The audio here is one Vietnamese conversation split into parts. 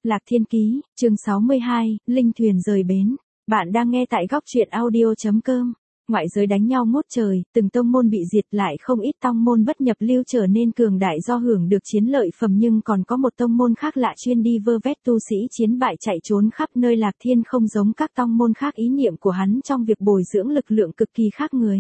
Lạc Thiên Ký, chương 62, Linh Thuyền rời bến. Bạn đang nghe tại góc truyện audio.com. Ngoại giới đánh nhau ngút trời, từng tông môn bị diệt lại không ít tông môn bất nhập lưu trở nên cường đại do hưởng được chiến lợi phẩm, nhưng còn có một tông môn khác lạ chuyên đi vơ vét tu sĩ chiến bại chạy trốn khắp nơi. Lạc Thiên không giống các tông môn khác, ý niệm của hắn trong việc bồi dưỡng lực lượng cực kỳ khác người.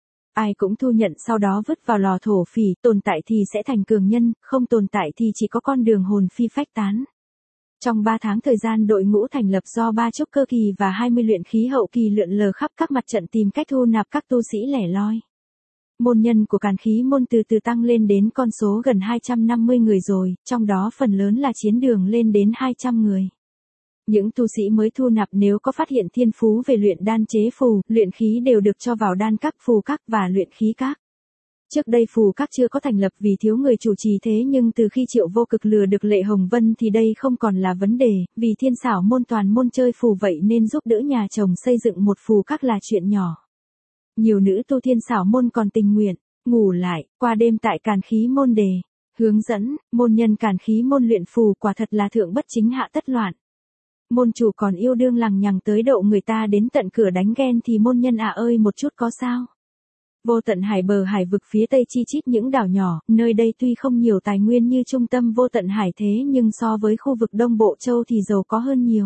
Ai cũng thu nhận sau đó vứt vào lò thổ phỉ, tồn tại thì sẽ thành cường nhân, không tồn tại thì chỉ có con đường hồn phi phách tán. Trong 3 tháng thời gian, đội ngũ thành lập do 3 trúc cơ kỳ và 20 luyện khí hậu kỳ lượn lờ khắp các mặt trận tìm cách thu nạp các tu sĩ lẻ loi. Môn nhân của Càn Khí môn từ từ tăng lên đến con số gần 250 người rồi, trong đó phần lớn là chiến đường lên đến 200 người. Những tu sĩ mới thu nạp nếu có phát hiện thiên phú về luyện đan chế phù, luyện khí đều được cho vào đan các, phù các và luyện khí các. Trước đây phù các chưa có thành lập vì thiếu người chủ trì, thế nhưng từ khi Triệu Vô Cực lừa được Lệ Hồng Vân thì đây không còn là vấn đề, vì Thiên Xảo môn toàn môn chơi phù vậy nên giúp đỡ nhà chồng xây dựng một phù các là chuyện nhỏ. Nhiều nữ tu Thiên Xảo môn còn tình nguyện ngủ lại qua đêm tại Càn Khí môn để hướng dẫn môn nhân Càn Khí môn luyện phù, quả thật là thượng bất chính hạ tất loạn. Môn chủ còn yêu đương lằng nhằng tới độ người ta đến tận cửa đánh ghen thì môn nhân ơi một chút có sao. Vô tận hải, bờ hải vực phía tây chi chít những đảo nhỏ, nơi đây tuy không nhiều tài nguyên như trung tâm vô tận hải thế nhưng so với khu vực Đông Bộ Châu thì giàu có hơn nhiều.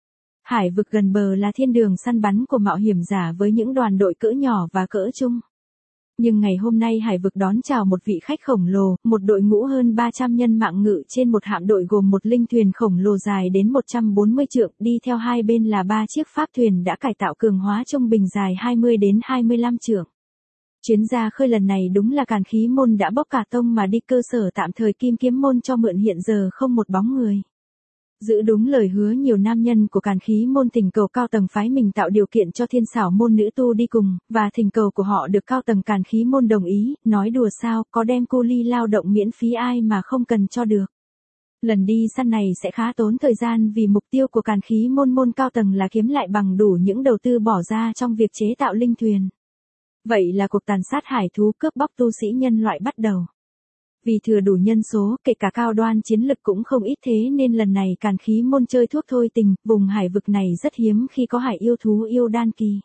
Hải vực gần bờ là thiên đường săn bắn của mạo hiểm giả với những đoàn đội cỡ nhỏ và cỡ trung. Nhưng ngày hôm nay hải vực đón chào một vị khách khổng lồ, một đội ngũ hơn 300 nhân mạng ngự trên một hạm đội gồm một linh thuyền khổng lồ dài đến 140 trượng, đi theo hai bên là 3 chiếc pháp thuyền đã cải tạo cường hóa trung bình dài 20 đến 25 trượng. Chuyến ra khơi lần này đúng là Càn Khí môn đã bốc cả tông mà đi, cơ sở tạm thời Kim Kiếm môn cho mượn hiện giờ không một bóng người. Giữ đúng lời hứa, nhiều nam nhân của Càn Khí môn thỉnh cầu cao tầng phái mình tạo điều kiện cho Thiên Xảo môn nữ tu đi cùng, và thỉnh cầu của họ được cao tầng Càn Khí môn đồng ý, nói đùa sao, có đem cu ly lao động miễn phí ai mà không cần cho được. Lần đi săn này sẽ khá tốn thời gian vì mục tiêu của Càn Khí môn cao tầng là kiếm lại bằng đủ những đầu tư bỏ ra trong việc chế tạo linh thuyền. Vậy là cuộc tàn sát hải thú cướp bóc tu sĩ nhân loại bắt đầu. Vì thừa đủ nhân số, kể cả cao đoan chiến lực cũng không ít, thế nên lần này Càn Khí môn chơi thuốc thôi tình, vùng hải vực này rất hiếm khi có hải yêu thú yêu đan kỳ.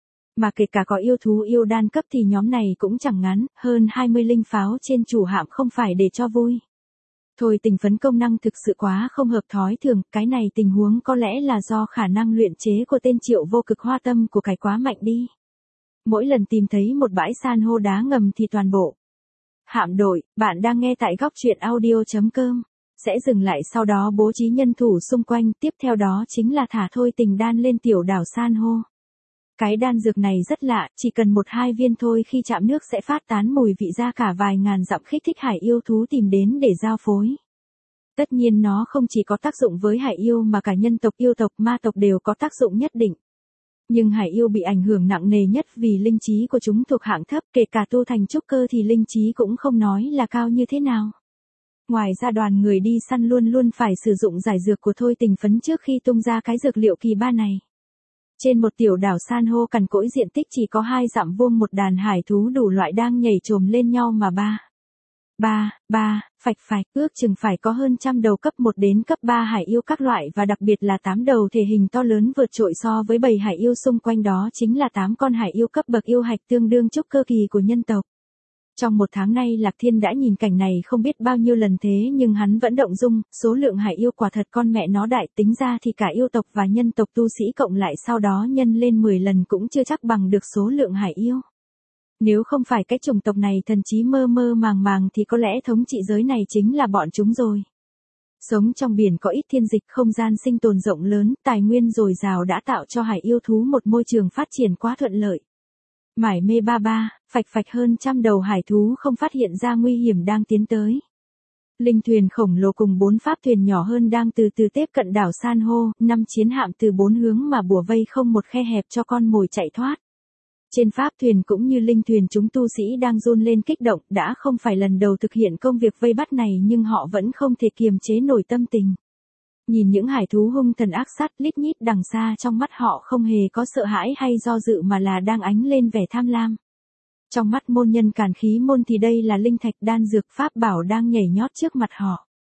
Mà kể cả có yêu thú yêu đan cấp thì nhóm này cũng chẳng ngắn, hơn 20 linh pháo trên chủ hạm không phải để cho vui. Thôi tình phấn công năng thực sự quá không hợp thói thường, cái này tình huống có lẽ là do khả năng luyện chế của tên Triệu Vô Cực hoa tâm của cái quá mạnh đi. Mỗi lần tìm thấy một bãi san hô đá ngầm thì toàn bộ hạm đội, bạn đang nghe tại góc truyện audio.com, sẽ dừng lại, sau đó bố trí nhân thủ xung quanh, tiếp theo đó chính là thả thôi tình đan lên tiểu đảo san hô. Cái đan dược này rất lạ, chỉ cần 1-2 viên thôi khi chạm nước sẽ phát tán mùi vị ra cả vài ngàn dặm, kích thích hải yêu thú tìm đến để giao phối. Tất nhiên nó không chỉ có tác dụng với hải yêu mà cả nhân tộc, yêu tộc, ma tộc đều có tác dụng nhất định. Nhưng hải yêu bị ảnh hưởng nặng nề nhất vì linh trí của chúng thuộc hạng thấp, kể cả tu thành trúc cơ thì linh trí cũng không nói là cao như thế nào. Ngoài ra đoàn người đi săn luôn luôn phải sử dụng giải dược của thôi tình phấn trước khi tung ra cái dược liệu kỳ ba này. Trên một tiểu đảo san hô cằn cỗi diện tích chỉ có 2 dặm vuông, một đàn hải thú đủ loại đang nhảy chồm lên nhau mà phạch, ước chừng phải có hơn trăm đầu cấp 1 đến cấp 3 hải yêu các loại, và đặc biệt là 8 đầu thể hình to lớn vượt trội so với bầy hải yêu xung quanh, đó chính là 8 con hải yêu cấp bậc yêu hạch tương đương trúc cơ kỳ của nhân tộc. Trong 1 tháng nay Lạc Thiên đã nhìn cảnh này không biết bao nhiêu lần, thế nhưng hắn vẫn động dung, số lượng hải yêu quả thật con mẹ nó đại, tính ra thì cả yêu tộc và nhân tộc tu sĩ cộng lại sau đó nhân lên 10 lần cũng chưa chắc bằng được số lượng hải yêu. Nếu không phải cái chủng tộc này thần trí mơ mơ màng thì có lẽ thống trị giới này chính là bọn chúng rồi. Sống trong biển có ít thiên dịch, không gian sinh tồn rộng lớn, tài nguyên dồi dào đã tạo cho hải yêu thú một môi trường phát triển quá thuận lợi. Mải mê phạch hơn trăm đầu hải thú không phát hiện ra nguy hiểm đang tiến tới. Linh thuyền khổng lồ cùng 4 pháp thuyền nhỏ hơn đang từ từ tiếp cận đảo san hô, 5 chiến hạm từ 4 hướng mà bủa vây không một khe hẹp cho con mồi chạy thoát. Trên pháp thuyền cũng như linh thuyền chúng tu sĩ đang run lên kích động, đã không phải lần đầu thực hiện công việc vây bắt này nhưng họ vẫn không thể kiềm chế nổi tâm tình. Nhìn những hải thú hung thần ác sát lít nhít đằng xa, trong mắt họ không hề có sợ hãi hay do dự mà là đang ánh lên vẻ tham lam. Trong mắt môn nhân Càn Khí môn thì đây là linh thạch, đan dược, pháp bảo đang nhảy nhót trước mặt họ.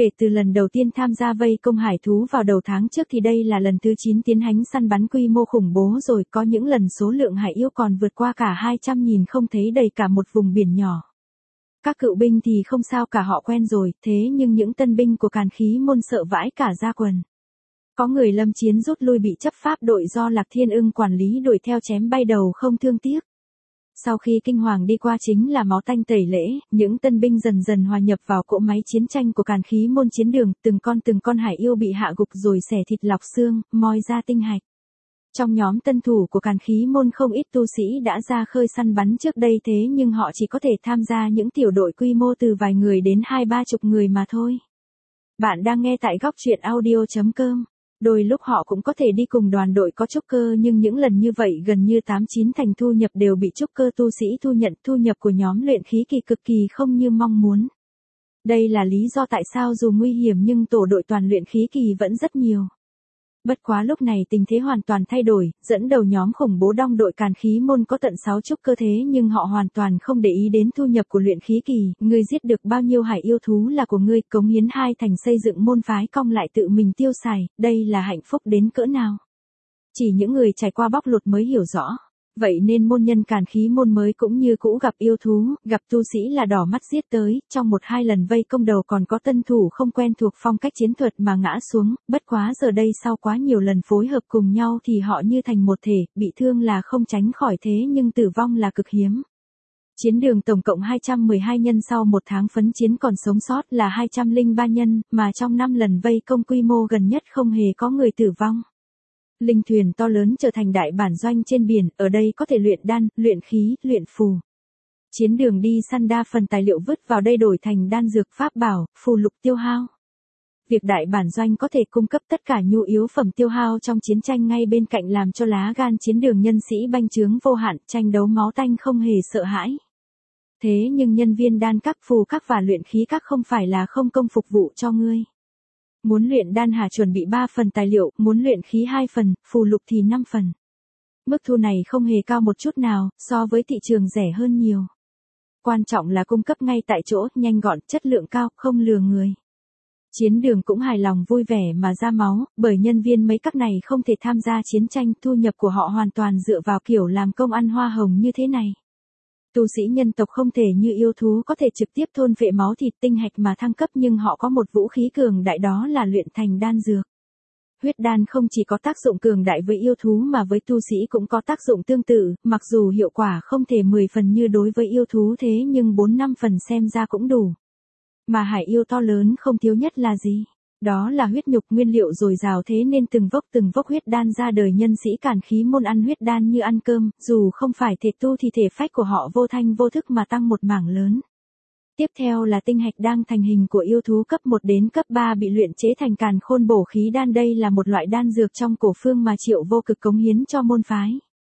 Kể từ lần đầu tiên tham gia vây công hải thú vào đầu tháng trước thì đây là lần thứ 9 tiến hành săn bắn quy mô khủng bố rồi, có những lần số lượng hải yêu còn vượt qua cả 200 nhìn không thấy đầy cả một vùng biển nhỏ. Các cựu binh thì không sao cả, họ quen rồi, thế nhưng những tân binh của Càn Khí môn sợ vãi cả da quần. Có người lâm chiến rút lui bị chấp pháp đội do Lạc Thiên Ưng quản lý đuổi theo chém bay đầu không thương tiếc. Sau khi kinh hoàng đi qua chính là máu tanh tẩy lễ, những tân binh dần dần hòa nhập vào cỗ máy chiến tranh của Càn Khí môn chiến đường, từng con hải yêu bị hạ gục rồi xẻ thịt lọc xương, moi ra tinh hạch. Trong nhóm tân thủ của Càn Khí môn không ít tu sĩ đã ra khơi săn bắn trước đây, thế nhưng họ chỉ có thể tham gia những tiểu đội quy mô từ vài người đến 20-30 người mà thôi. Bạn đang nghe tại góc truyện audio.com. Đôi lúc họ cũng có thể đi cùng đoàn đội có trúc cơ, nhưng những lần như vậy gần như 89 thành thu nhập đều bị trúc cơ tu sĩ thu nhận, thu nhập của nhóm luyện khí kỳ cực kỳ không như mong muốn. Đây là lý do tại sao dù nguy hiểm nhưng tổ đội toàn luyện khí kỳ vẫn rất nhiều. Bất quá lúc này tình thế hoàn toàn thay đổi, dẫn đầu nhóm khủng bố Đong đội Càn Khí môn có tận 6 trúc cơ, thế nhưng họ hoàn toàn không để ý đến thu nhập của luyện khí kỳ, ngươi giết được bao nhiêu hải yêu thú là của ngươi, cống hiến 2 thành xây dựng môn phái cong lại tự mình tiêu xài, đây là hạnh phúc đến cỡ nào. Chỉ những người trải qua bóc lột mới hiểu rõ. Vậy nên môn nhân Càn Khí môn mới cũng như cũ gặp yêu thú, gặp tu sĩ là đỏ mắt giết tới, trong 1-2 lần vây công đầu còn có tân thủ không quen thuộc phong cách chiến thuật mà ngã xuống, bất quá giờ đây sau quá nhiều lần phối hợp cùng nhau thì họ như thành một thể, bị thương là không tránh khỏi thế nhưng tử vong là cực hiếm. Chiến đường tổng cộng 212 nhân, sau 1 tháng phấn chiến còn sống sót là 203 nhân, mà trong 5 lần vây công quy mô gần nhất không hề có người tử vong. Linh thuyền to lớn trở thành đại bản doanh trên biển, ở đây có thể luyện đan, luyện khí, luyện phù. Chiến đường đi săn đa phần tài liệu vứt vào đây đổi thành đan dược pháp bảo, phù lục tiêu hao. Việc đại bản doanh có thể cung cấp tất cả nhu yếu phẩm tiêu hao trong chiến tranh ngay bên cạnh làm cho lá gan chiến đường nhân sĩ bành trướng vô hạn, tranh đấu máu tanh không hề sợ hãi. Thế nhưng nhân viên đan các, phù các và luyện khí các không phải là không công phục vụ cho ngươi. Muốn luyện đan hà chuẩn bị 3 phần tài liệu, muốn luyện khí 2 phần, phù lục thì 5 phần. Mức thu này không hề cao một chút nào, so với thị trường rẻ hơn nhiều. Quan trọng là cung cấp ngay tại chỗ, nhanh gọn, chất lượng cao, không lừa người. Chiến đường cũng hài lòng vui vẻ mà ra máu, bởi nhân viên mấy các này không thể tham gia chiến tranh, thu nhập của họ hoàn toàn dựa vào kiểu làm công ăn hoa hồng như thế này. Tu sĩ nhân tộc không thể như yêu thú có thể trực tiếp thôn phệ máu thịt tinh hạch mà thăng cấp, nhưng họ có một vũ khí cường đại, đó là luyện thành đan dược. Huyết đan không chỉ có tác dụng cường đại với yêu thú mà với tu sĩ cũng có tác dụng tương tự, mặc dù hiệu quả không thể 10 phần như đối với yêu thú thế nhưng 4-5 phần xem ra cũng đủ. Mà hải yêu to lớn không thiếu nhất là gì? Đó là huyết nhục, nguyên liệu dồi dào, thế nên từng vốc huyết đan ra đời, nhân sĩ Càn Khí môn ăn huyết đan như ăn cơm, dù không phải thể tu thì thể phách của họ vô thanh vô thức mà tăng một mảng lớn. Tiếp theo là tinh hạch đang thành hình của yêu thú cấp 1 đến cấp 3 bị luyện chế thành Càn Khôn bổ khí đan, đây là một loại đan dược trong cổ phương mà Triệu Vô Cực cống hiến cho môn phái.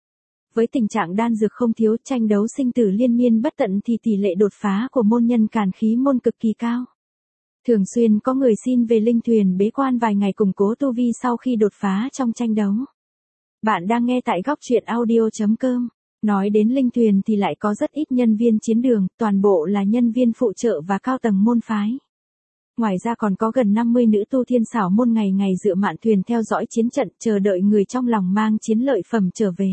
Với tình trạng đan dược không thiếu, tranh đấu sinh tử liên miên bất tận thì tỷ lệ đột phá của môn nhân Càn Khí môn cực kỳ cao. Thường xuyên có người xin về linh thuyền bế quan vài ngày củng cố tu vi sau khi đột phá trong tranh đấu. Bạn đang nghe tại góc truyện audio.com. Nói đến linh thuyền thì lại có rất ít nhân viên chiến đường, toàn bộ là nhân viên phụ trợ và cao tầng môn phái. Ngoài ra còn có gần 50 nữ tu thiên xảo môn ngày ngày dựa mạn thuyền theo dõi chiến trận, chờ đợi người trong lòng mang chiến lợi phẩm trở về.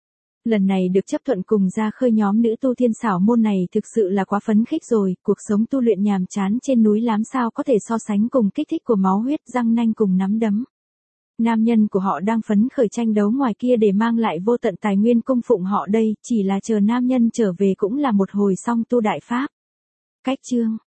Lần này được chấp thuận cùng ra khơi, nhóm nữ tu thiên xảo môn này thực sự là quá phấn khích rồi, cuộc sống tu luyện nhàm chán trên núi làm sao có thể so sánh cùng kích thích của máu huyết, răng nanh cùng nắm đấm. Nam nhân của họ đang phấn khởi tranh đấu ngoài kia để mang lại vô tận tài nguyên cung phụng họ đây, chỉ là chờ nam nhân trở về cũng là một hồi xong tu đại pháp. Cách chương